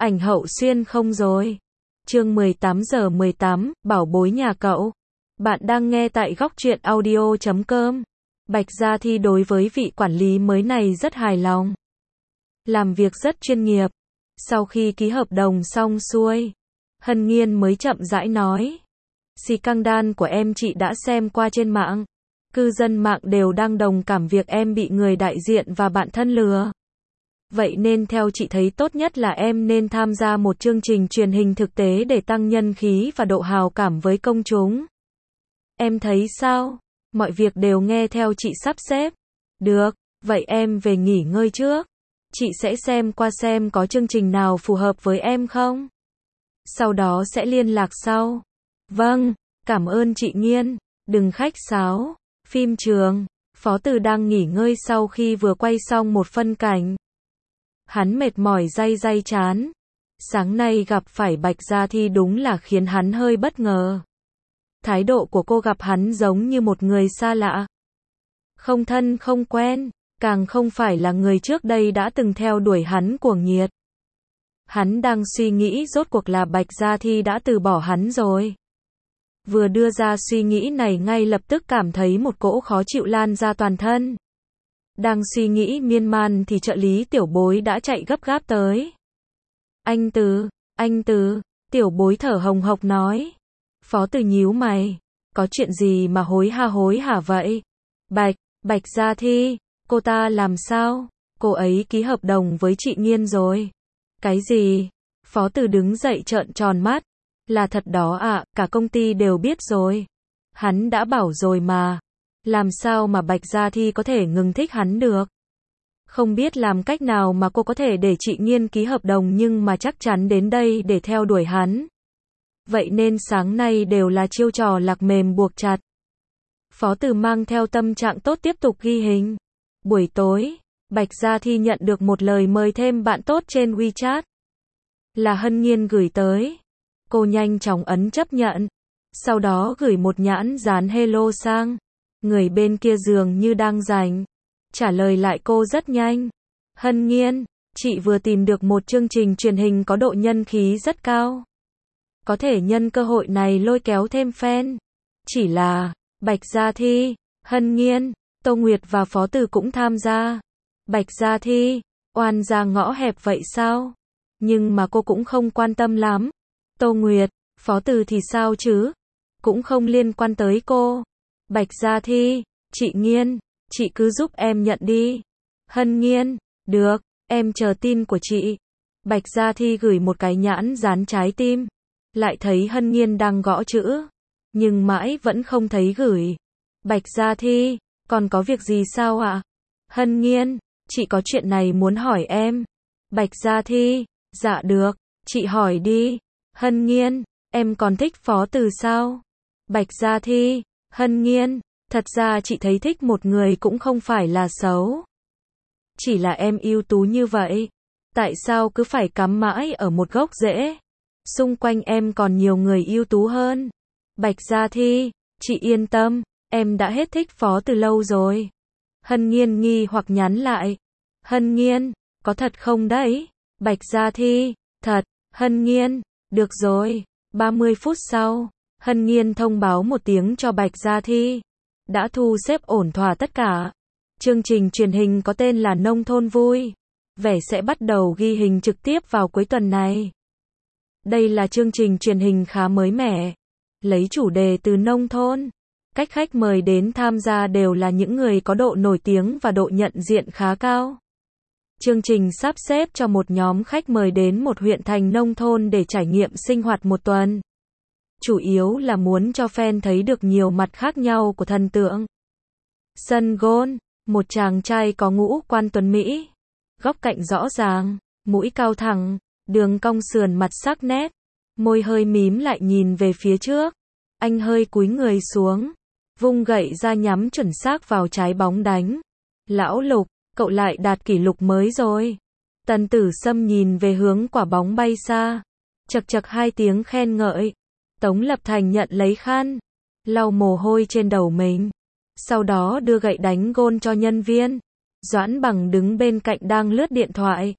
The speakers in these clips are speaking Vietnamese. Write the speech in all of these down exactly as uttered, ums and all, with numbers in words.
Ảnh Hậu Xuyên không rồi. Chương mười tám giờ mười tám, bảo bối nhà cậu. Bạn đang nghe tại góc truyện audio chấm com. Bạch Gia Thi đối với vị quản lý mới này rất hài lòng. Làm việc rất chuyên nghiệp. Sau khi ký hợp đồng xong xuôi, Hân Nhiên mới chậm rãi nói. Scandal của em chị đã xem qua trên mạng. Cư dân mạng đều đang đồng cảm việc em bị người đại diện và bạn thân lừa. Vậy nên theo chị thấy tốt nhất là em nên tham gia một chương trình truyền hình thực tế để tăng nhân khí và độ hào cảm với công chúng. Em thấy sao? Mọi việc đều nghe theo chị sắp xếp. Được, vậy em về nghỉ ngơi trước. Chị sẽ xem qua xem có chương trình nào phù hợp với em không? Sau đó sẽ liên lạc sau. Vâng, cảm ơn chị Nhiên. Đừng khách sáo. Phim trường, Phó Từ đang nghỉ ngơi sau khi vừa quay xong một phân cảnh. Hắn mệt mỏi day day chán. Sáng nay gặp phải Bạch Gia Thi đúng là khiến hắn hơi bất ngờ. Thái độ của cô gặp hắn giống như một người xa lạ. Không thân không quen, càng không phải là người trước đây đã từng theo đuổi hắn cuồng nhiệt. Hắn đang suy nghĩ rốt cuộc là Bạch Gia Thi đã từ bỏ hắn rồi. Vừa đưa ra suy nghĩ này ngay lập tức cảm thấy một cỗ khó chịu lan ra toàn thân. Đang suy nghĩ miên man thì trợ lý Tiểu Bối đã chạy gấp gáp tới. Anh Từ, anh Từ, Tiểu Bối thở hồng hộc nói. Phó Từ nhíu mày, có chuyện gì mà hối hả hối hả vậy? Bạch, Bạch Gia Thi, cô ta làm sao? Cô ấy ký hợp đồng với chị Nhiên rồi. Cái gì? Phó Từ đứng dậy trợn tròn mắt. Là thật đó ạ, à, cả công ty đều biết rồi. Hắn đã bảo rồi mà. Làm sao mà Bạch Gia Thi có thể ngừng thích hắn được? Không biết làm cách nào mà cô có thể để chị Nhiên ký hợp đồng nhưng mà chắc chắn đến đây để theo đuổi hắn. Vậy nên sáng nay đều là chiêu trò lạc mềm buộc chặt. Phó Từ mang theo tâm trạng tốt tiếp tục ghi hình. Buổi tối, Bạch Gia Thi nhận được một lời mời thêm bạn tốt trên WeChat. Là Hân Nhiên gửi tới. Cô nhanh chóng ấn chấp nhận. Sau đó gửi một nhãn dán hello sang. Người bên kia dường như đang rảnh. Trả lời lại cô rất nhanh. Hân Nhiên, chị vừa tìm được một chương trình truyền hình có độ nhân khí rất cao. Có thể nhân cơ hội này lôi kéo thêm fan. Chỉ là, Bạch Gia Thi, Hân Nhiên, Tô Nguyệt và Phó Từ cũng tham gia. Bạch Gia Thi, oan ra ngõ hẹp vậy sao? Nhưng mà cô cũng không quan tâm lắm. Tô Nguyệt, Phó Từ thì sao chứ? Cũng không liên quan tới cô. Bạch Gia Thi, chị Nhiên, chị cứ giúp em nhận đi. Hân Nhiên, được, em chờ tin của chị. Bạch Gia Thi gửi một cái nhãn dán trái tim. Lại thấy Hân Nhiên đang gõ chữ. Nhưng mãi vẫn không thấy gửi. Bạch Gia Thi, còn có việc gì sao ạ? Hân Nhiên, chị có chuyện này muốn hỏi em. Bạch Gia Thi, dạ được, chị hỏi đi. Hân Nhiên, em còn thích Phó Từ sao? Bạch Gia Thi, Hân Nhiên, thật ra chị thấy thích một người cũng không phải là xấu. Chỉ là em ưu tú như vậy. Tại sao cứ phải cắm mãi ở một gốc rễ? Xung quanh em còn nhiều người ưu tú hơn. Bạch Gia Thi, chị yên tâm, em đã hết thích Phó Từ lâu rồi. Hân Nhiên nghi hoặc nhắn lại. Hân Nhiên, có thật không đấy? Bạch Gia Thi, thật. Hân Nhiên, được rồi. ba mươi phút sau, Hân Nhiên thông báo một tiếng cho Bạch Gia Thi. Đã thu xếp ổn thỏa tất cả. Chương trình truyền hình có tên là Nông Thôn Vui. Vẻ sẽ bắt đầu ghi hình trực tiếp vào cuối tuần này. Đây là chương trình truyền hình khá mới mẻ. Lấy chủ đề từ nông thôn. Cách khách mời đến tham gia đều là những người có độ nổi tiếng và độ nhận diện khá cao. Chương trình sắp xếp cho một nhóm khách mời đến một huyện thành nông thôn để trải nghiệm sinh hoạt một tuần. Chủ yếu là muốn cho fan thấy được nhiều mặt khác nhau của thần tượng. Sân golf, một chàng trai có ngũ quan tuấn mỹ. Góc cạnh rõ ràng, mũi cao thẳng, đường cong sườn mặt sắc nét. Môi hơi mím lại nhìn về phía trước. Anh hơi cúi người xuống. Vung gậy ra nhắm chuẩn xác vào trái bóng đánh. Lão Lục, cậu lại đạt kỷ lục mới rồi. Tần Tử Sâm nhìn về hướng quả bóng bay xa. Chật chật hai tiếng khen ngợi. Tống Lập Thành nhận lấy khăn. Lau mồ hôi trên đầu mình. Sau đó đưa gậy đánh gôn cho nhân viên. Doãn Bằng đứng bên cạnh đang lướt điện thoại.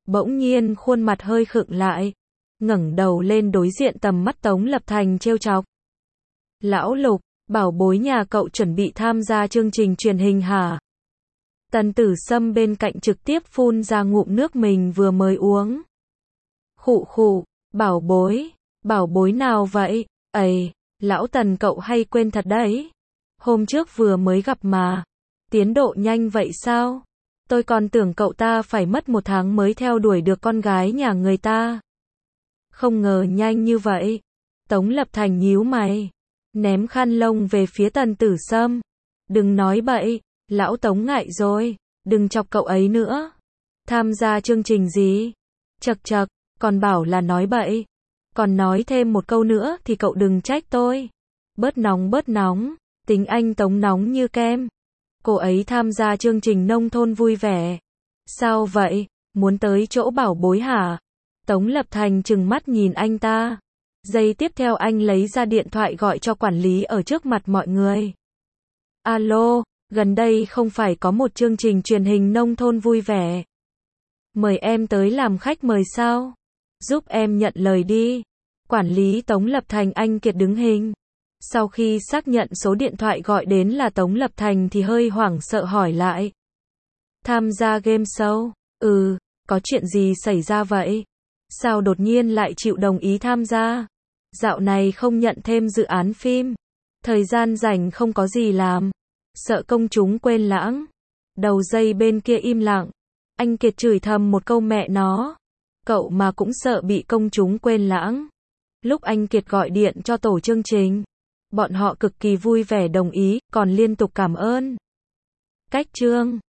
Bỗng nhiên khuôn mặt hơi khựng lại, ngẩng đầu lên đối diện tầm mắt Tống Lập Thành trêu chọc. Lão Lục, bảo bối nhà cậu chuẩn bị tham gia chương trình truyền hình hả? Tần Tử Sâm bên cạnh trực tiếp phun ra ngụm nước mình vừa mới uống. Khụ khụ, bảo bối, bảo bối nào vậy? Ây, lão Tần cậu hay quên thật đấy. Hôm trước vừa mới gặp mà. Tiến độ nhanh vậy sao? Tôi còn tưởng cậu ta phải mất một tháng mới theo đuổi được con gái nhà người ta. Không ngờ nhanh như vậy. Tống Lập Thành nhíu mày, ném khăn lông về phía Tần Tử Sâm. Đừng nói bậy, lão Tống ngại rồi, đừng chọc cậu ấy nữa. Tham gia chương trình gì? Chậc chậc, còn bảo là nói bậy. Còn nói thêm một câu nữa thì cậu đừng trách tôi. Bớt nóng bớt nóng, tính anh Tống nóng như kem. Cô ấy tham gia chương trình nông thôn vui vẻ. Sao vậy, muốn tới chỗ bảo bối hả? Tống Lập Thành trừng mắt nhìn anh ta. Giây tiếp theo anh lấy ra điện thoại gọi cho quản lý ở trước mặt mọi người. Alo, gần đây không phải có một chương trình truyền hình nông thôn vui vẻ. Mời em tới làm khách mời sao? Giúp em nhận lời đi. Quản lý Tống Lập Thành anh kiệt đứng hình. Sau khi xác nhận số điện thoại gọi đến là Tống Lập Thành thì hơi hoảng sợ hỏi lại. Tham gia game show? Ừ, có chuyện gì xảy ra vậy? Sao đột nhiên lại chịu đồng ý tham gia? Dạo này không nhận thêm dự án phim. Thời gian rảnh không có gì làm. Sợ công chúng quên lãng. Đầu dây bên kia im lặng. Anh Kiệt chửi thầm một câu mẹ nó. Cậu mà cũng sợ bị công chúng quên lãng. Lúc anh Kiệt gọi điện cho tổ chương trình, bọn họ cực kỳ vui vẻ đồng ý, còn liên tục cảm ơn. Cách chương